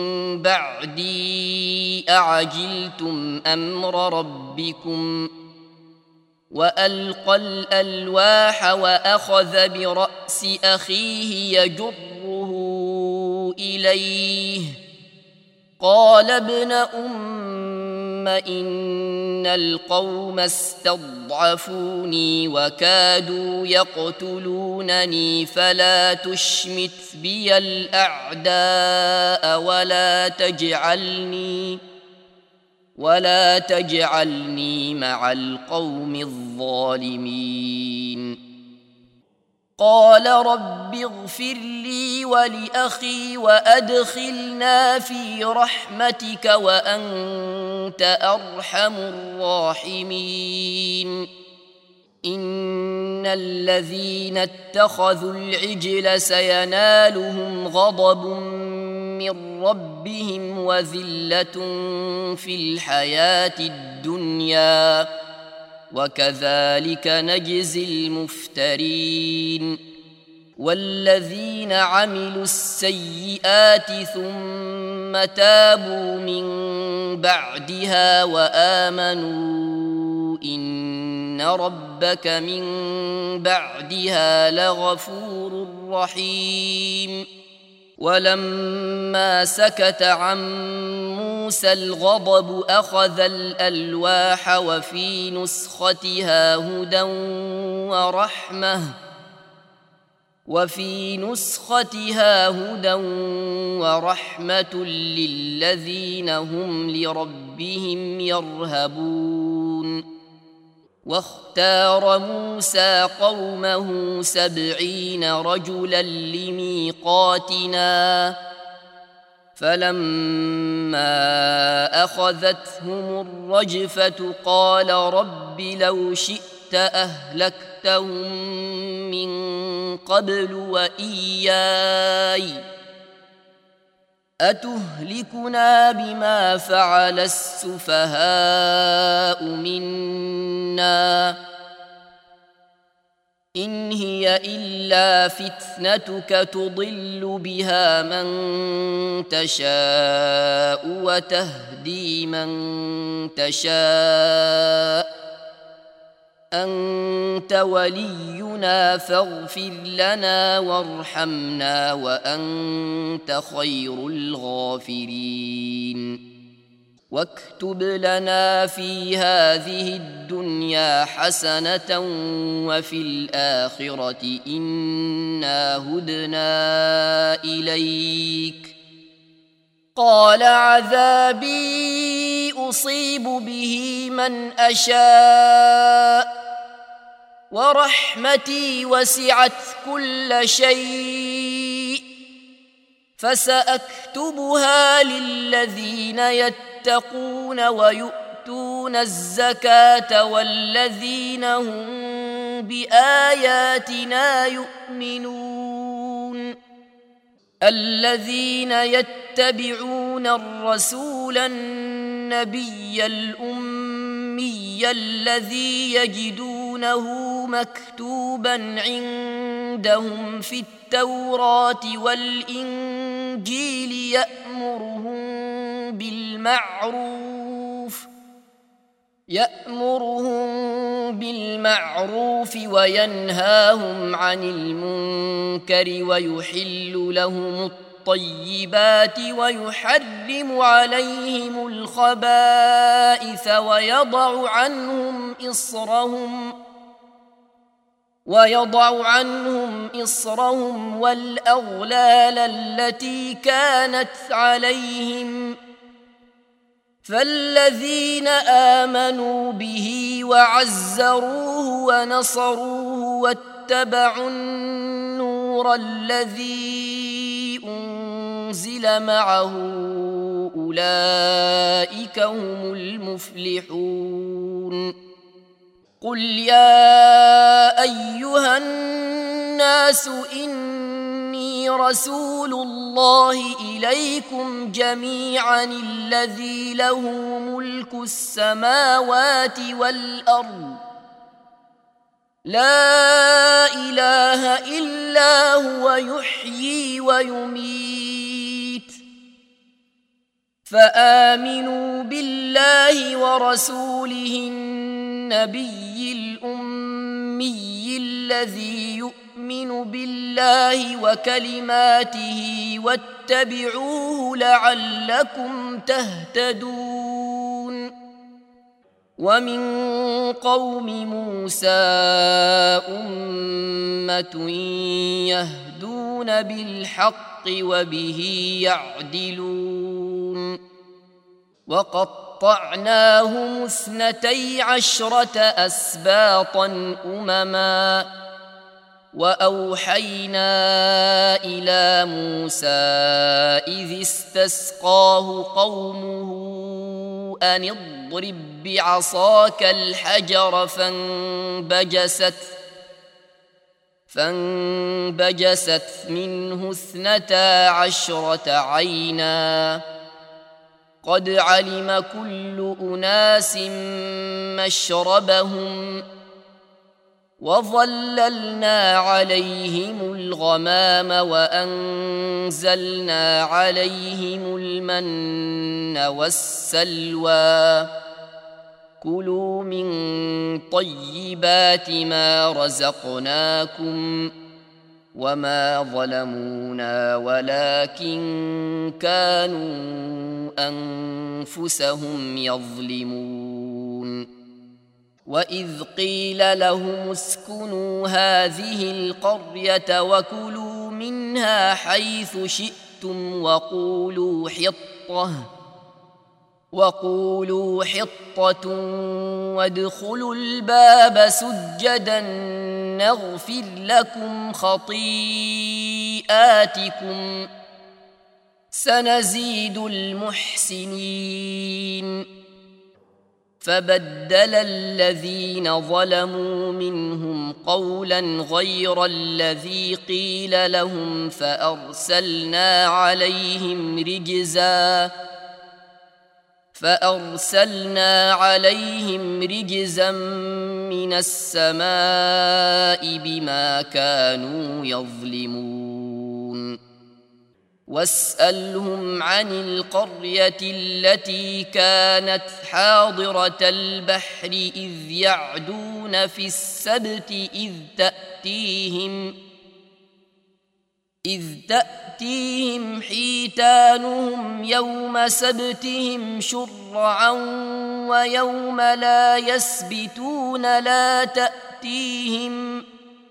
بعدي أعجلتم أمر ربكم وألقى الألواح وأخذ برأس أخيه يجره إليه قال ابن أم إن القوم استضعفوني وكادوا يقتلونني فلا تشمت بي الأعداء ولا تجعلني ولا تجعلني مع القوم الظالمين قال رب اغفر لي ولأخي وأدخلنا في رحمتك وأنت أرحم الراحمين إن الذين اتخذوا العجل سينالهم غضب من ربهم وذلة في الحياة الدنيا وكذلك نجزي المفترين والذين عملوا السيئات ثم تابوا من بعدها وآمنوا إن ربك من بعدها لغفور رحيم. ولما سكت عن موسى الغضب أخذ الألواح وفي نسختها هدى ورحمة وفي نسختها هدى ورحمة للذين هم لربهم يرهبون. واختار موسى قومه سبعين رجلا لميقاتنا فلما أخذتهم الرجفة قال رب لو شئت أهلكتهم من قبل وإياي أتهلكنا بما فعل السفهاء منا إن هي إلا فتنتك تضل بها من تشاء وتهدي من تشاء أنت ولينا فاغفر لنا وارحمنا وأنت خير الغافرين. واكتب لنا في هذه الدنيا حسنة وفي الآخرة إنا هدنا إليك. قال عذابي أصيب به من أشاء ورحمتي وسعت كل شيء فسأكتبها للذين يتقون ويؤتون الزكاة والذين هم بآياتنا يؤمنون. الذين يتبعون الرسول النبي الأمي الذي يجدونه مكتوبا عندهم في التوراة والإنجيل يأمرهم بالمعروف يأمرهم بالمعروف وينهاهم عن المنكر ويحل لهم الطيبات ويحرم عليهم الخبائث ويضع عنهم إصرهم ويضع عنهم إصرهم والأغلال التي كانت عليهم. فالذين آمنوا به وعزروه ونصروه واتبعوا النور الذي أنزل معه أولئك هم المفلحون. قل يا أيها الناس إني رسول الله إليكم جميعا الذي له ملك السماوات والأرض لا إله إلا هو يحيي ويميت فآمنوا بالله ورسوله النبي الأمي الذي يؤمن بالله وكلماته واتبعوه لعلكم تهتدون. ومن قوم موسى أمة يهدون بالحق وبه يعدلون. وقطعناهم اثنتي عشرة أسباطا أمما وأوحينا إلى موسى إذ استسقاه قومه أن اضرب بعصاك الحجر فانبجست فانبجست منه اثنتا عشرة عينا قد علم كل أناس مشربهم وظللنا عليهم الغمام وأنزلنا عليهم المن والسلوى كلوا من طيبات ما رزقناكم وما ظلمونا ولكن كانوا أنفسهم يظلمون وإذ قيل لهم اسكنوا هذه القرية وكلوا منها حيث شئتم وقولوا حطة وقولوا حطة وادخلوا الباب سجدا نغفر لكم خطيئاتكم سنزيد المحسنين فبدل الذين ظلموا منهم قولا غير الذي قيل لهم فأرسلنا عليهم رجزا فأرسلنا عليهم رجزا من السماء بما كانوا يظلمون واسألهم عن القرية التي كانت حاضرة البحر إذ يعدون في السبت إذ تأتيهم إذ تأتيهم حيتانهم يوم سبتهم شرعا ويوم لا يسبتون لا تأتيهم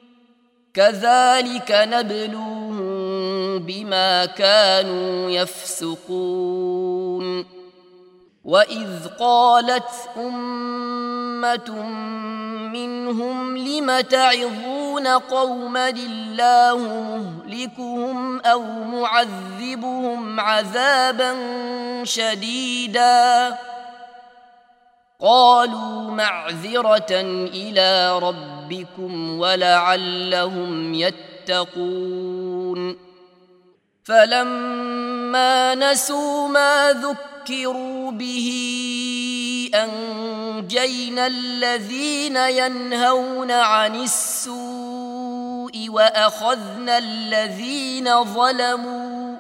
كذلك نبلوهم بما كانوا يفسقون وإذ قالت أمة منهم لم تعظون قوما الله مهلكهم أو معذبهم عذابا شديدا قالوا معذرة إلى ربكم ولعلهم يتقون فلما نسوا ما ذكروا به أنجينا الذين ينهون عن السوء وأخذنا الذين ظلموا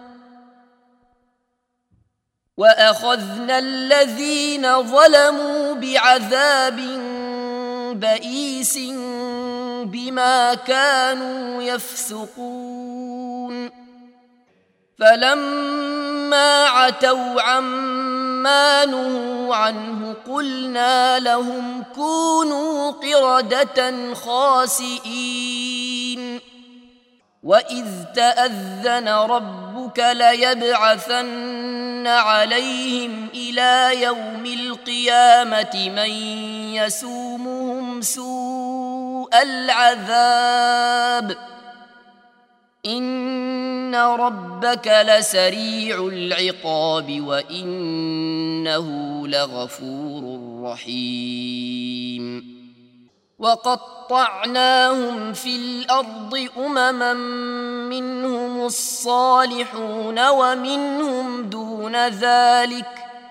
وأخذنا الذين ظلموا بعذاب بئيس بما كانوا يفسقون فلما عتوا عما نهوا عنه قلنا لهم كونوا قردة خاسئين وإذ تأذن ربك ليبعثن عليهم إلى يوم القيامة من يسومهم سوء العذاب إن ربك لسريع العقاب وإنه لغفور رحيم وقطعناهم في الأرض أمما منهم الصالحون ومنهم دون ذلك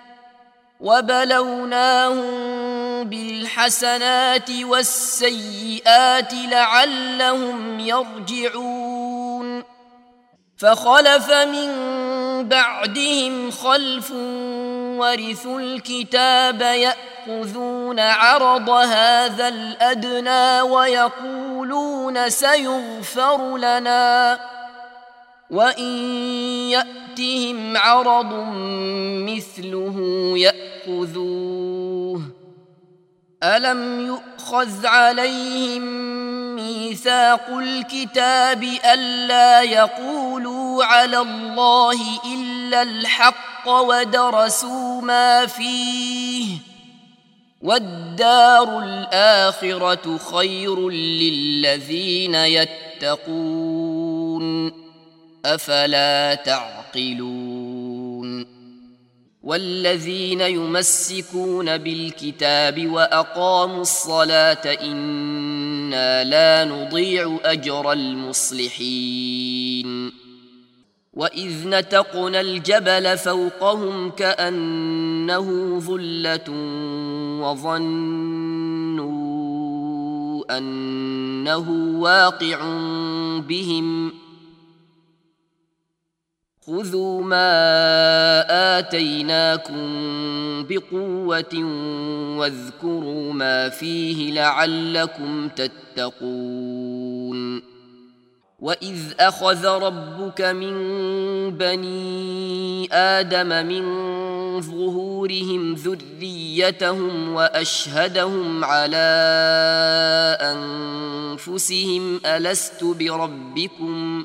وبلوناهم بالحسنات والسيئات لعلهم يرجعون فخلف من بعدهم خلف ورثوا الكتاب يأخذون عرض هذا الأدنى ويقولون سيغفر لنا وإن يأتهم عرض مثله يأخذوه ألم يؤخذ عليهم ميثاق الكتاب ألا يقولوا على الله إلا الحق ودرسوا ما فيه والدار الآخرة خير للذين يتقون أفلا تعقلون والذين يمسكون بالكتاب وأقاموا الصلاة إنا لا نضيع أجر المصلحين وإذ نتقنا الجبل فوقهم كأنه ظلة وظنوا أنه واقع بهم خذوا ما آتيناكم بقوة واذكروا ما فيه لعلكم تتقون وإذ أخذ ربك من بني آدم من ظهورهم ذريتهم وأشهدهم على أنفسهم ألست بربكم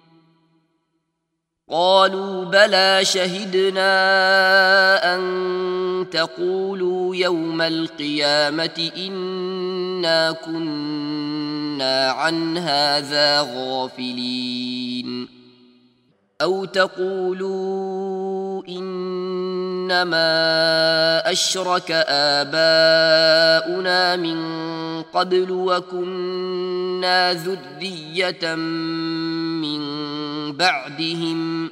قالوا بلى شهدنا أن تقولوا يوم القيامة إنا كنا عن هذا غافلين أو تقولوا إنما أشرك آباؤنا من قبل وكنا ذرية من بعدهم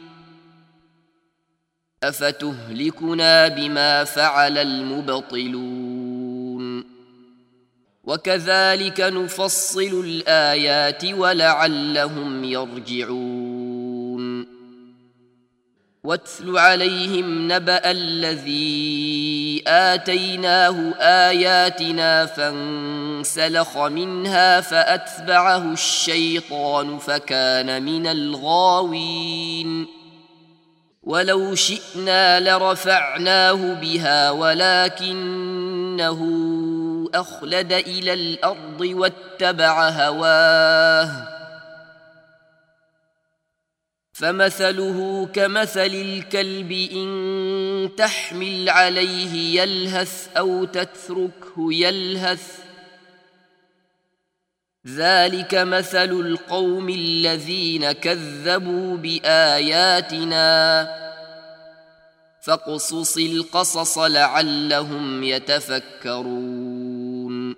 أفتهلكنا بما فعل المبطلون وكذلك نفصل الآيات ولعلهم يرجعون واتل عليهم نبأ الذي آتيناه آياتنا فانسلخ منها فأتبعه الشيطان فكان من الغاوين ولو شئنا لرفعناه بها ولكنه أخلد إلى الأرض واتبع هواه فمثله كمثل الكلب إن تحمل عليه يلهث أو تتركه يلهث ذلك مثل القوم الذين كذبوا بآياتنا فاقصص القصص لعلهم يتفكرون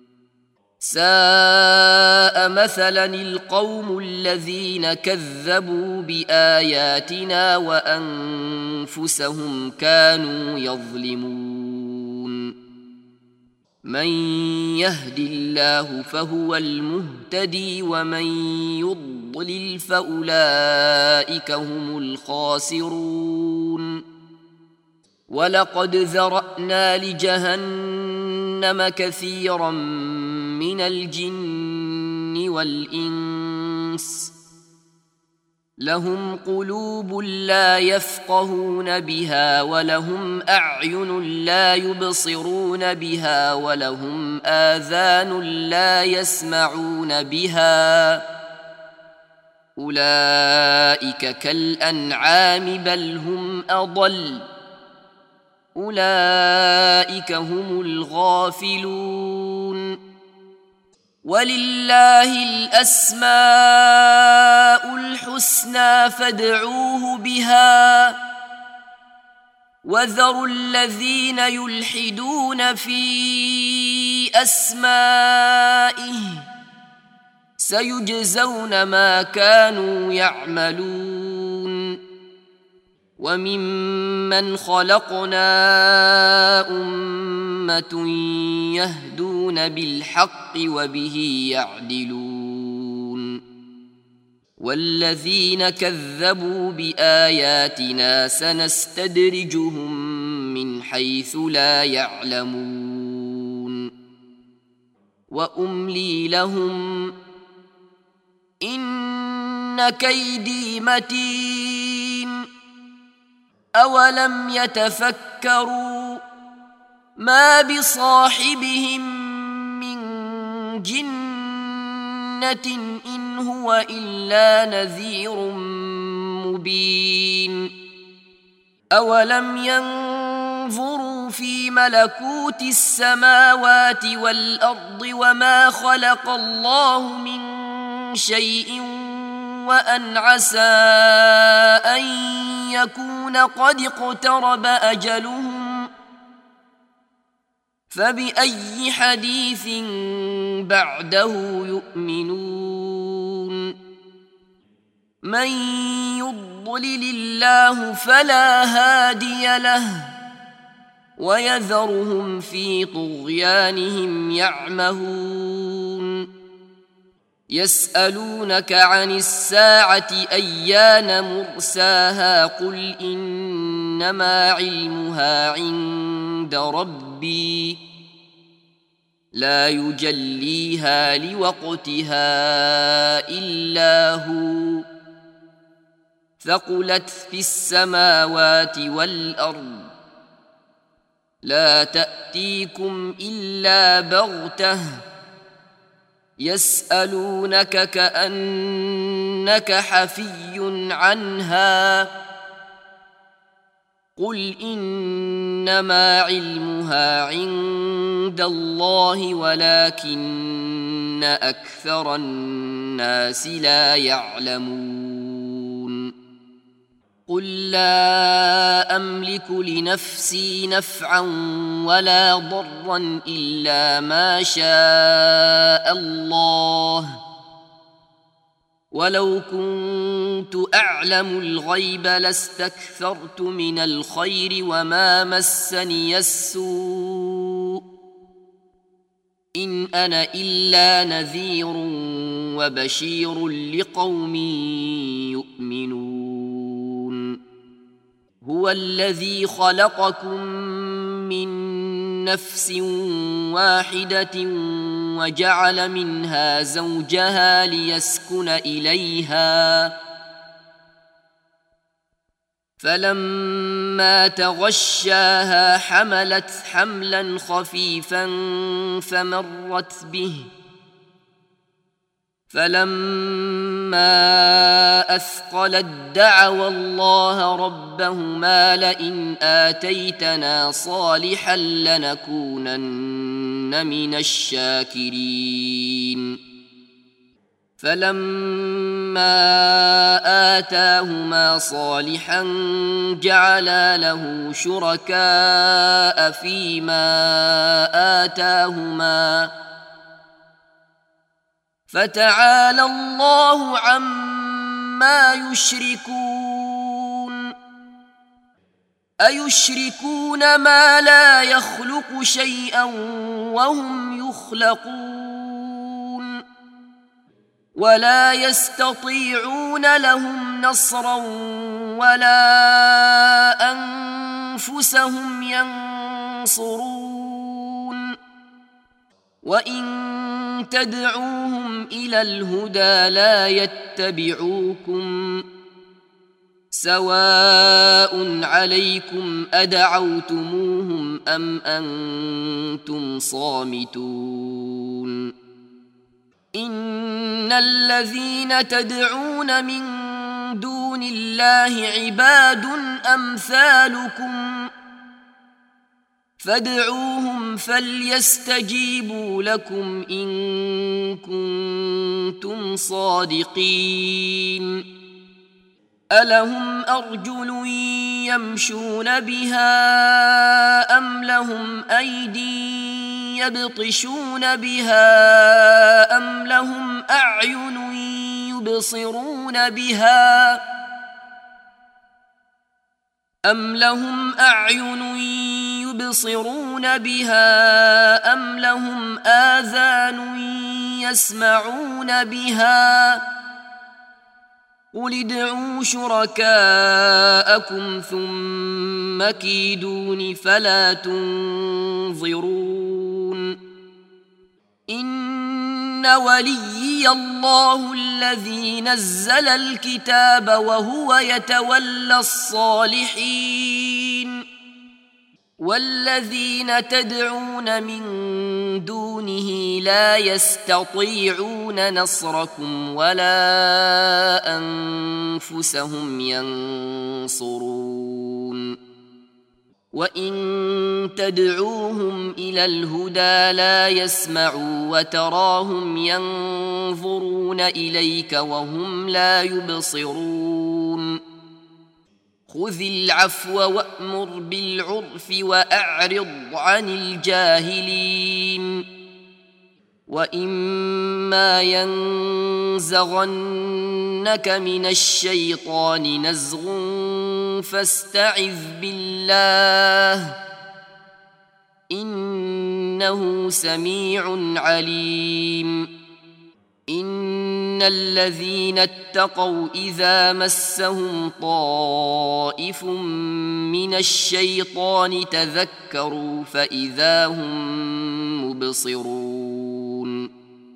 ساء مثلا القوم الذين كذبوا بآياتنا وأنفسهم كانوا يظلمون من يهد الله فهو المهتدي ومن يضلل فأولئك هم الخاسرون ولقد ذرأنا لجهنم كثيرا من الجن والإنس لهم قلوب لا يفقهون بها ولهم أعين لا يبصرون بها ولهم آذان لا يسمعون بها أولئك كالأنعام بل هم أضل أولئك هم الغافلون ولله الأسماء الحسنى فادعوه بها وذروا الذين يلحدون في أسمائه سيجزون ما كانوا يعملون وممن خلقنا أمة يهدون بالحق وبه يعدلون والذين كذبوا بآياتنا سنستدرجهم من حيث لا يعلمون وأملي لهم إن كيدي متين أولم يتفكروا ما بصاحبهم من جنة إن هو إلا نذير مبين أولم ينظروا في ملكوت السماوات والأرض وما خلق الله من شيء وأن عسى أن يكون قد اقترب أجلهم فبأي حديث بعده يؤمنون من يضلل الله فلا هادي له ويذرهم في طغيانهم يعمهون يسألونك عن الساعة أيان مرساها قل إنما علمها عند ربي لا يجليها لوقتها إلا هو ثقلت في السماوات والأرض لا تأتيكم إلا بغتة يسألونك كأنك حفي عنها قل إنما علمها عند الله ولكن أكثر الناس لا يعلمون قل لا أملك لنفسي نفعا ولا ضرا إلا ما شاء الله ولو كنت أعلم الغيب لاستكثرت من الخير وما مسني السوء إن أنا إلا نذير وبشير لقوم يؤمنون هو الذي خلقكم من نفس واحدة وجعل منها زوجها ليسكن إليها فلما تغشاها حملت حملا خفيفا فمرت به فلما أثقلت دعوا الله ربهما لئن آتيتنا صالحا لنكونن من الشاكرين فلما آتاهما صالحا جعلا له شركاء فيما آتاهما فتعالى الله عما يشركون أيشركون ما لا يخلق شيئا وهم يخلقون ولا يستطيعون لهم نصرا ولا أنفسهم ينصرون وإن تدعوهم إلى الهدى لا يتبعوكم سواء عليكم أدعوتموهم أم أنتم صامتون إن الذين تدعون من دون الله عباد أمثالكم فادعوهم فليستجيبوا لكم إن كنتم صادقين ألهم أرجل يمشون بها أم لهم أيدي يبطشون بها أم لهم أعين يبصرون بها أم لهم أعين يبصرون بها أم لهم آذان يسمعون بها قل ادعوا شركاءكم ثم كيدون فلا تنظرون إن وليي الله الذي نزل الكتاب وهو يتولى الصالحين والذين تدعون من دونه لا يستطيعون نصركم ولا أنفسهم ينصرون وإن تدعوهم إلى الهدى لا يسمعوا وتراهم ينظرون إليك وهم لا يبصرون خذ العفو وأمر بالعرف وأعرض عن الجاهلين وإما ينزغنك من الشيطان نزغ فاستعذ بالله إنه سميع عليم إن الذين اتقوا إذا مسهم طائف من الشيطان تذكروا فإذا هم مبصرون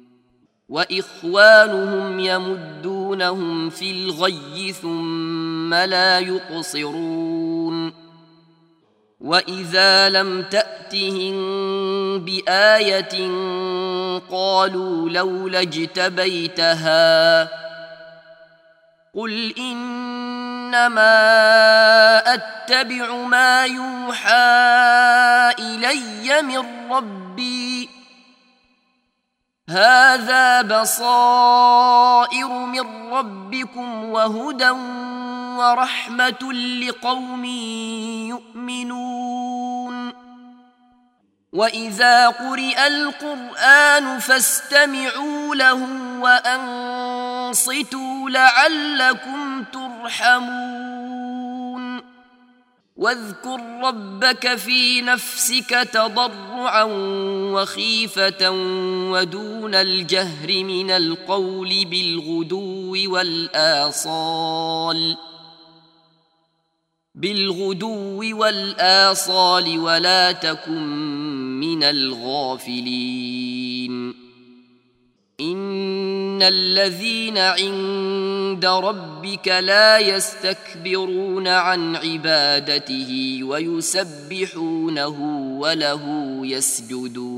وإخوانهم يمدونهم في الغي ثم لا يقصرون وإذا لم تأتهم بآية قالوا لولا اجتبيتها قل إنما أتبع ما يوحى إلي من ربي هذا بصائر من ربكم وهدى ورحمة لقوم يؤمنون وإذا قرئ القرآن فاستمعوا له وأنصتوا لعلكم ترحمون واذكر ربك في نفسك تضرعا وخيفة ودون الجهر من القول بالغدو والآصال بالغدو والآصال ولا تكن من الغافلين إن الذين عند ربك لا يستكبرون عن عبادته ويسبحونه وله يسجدون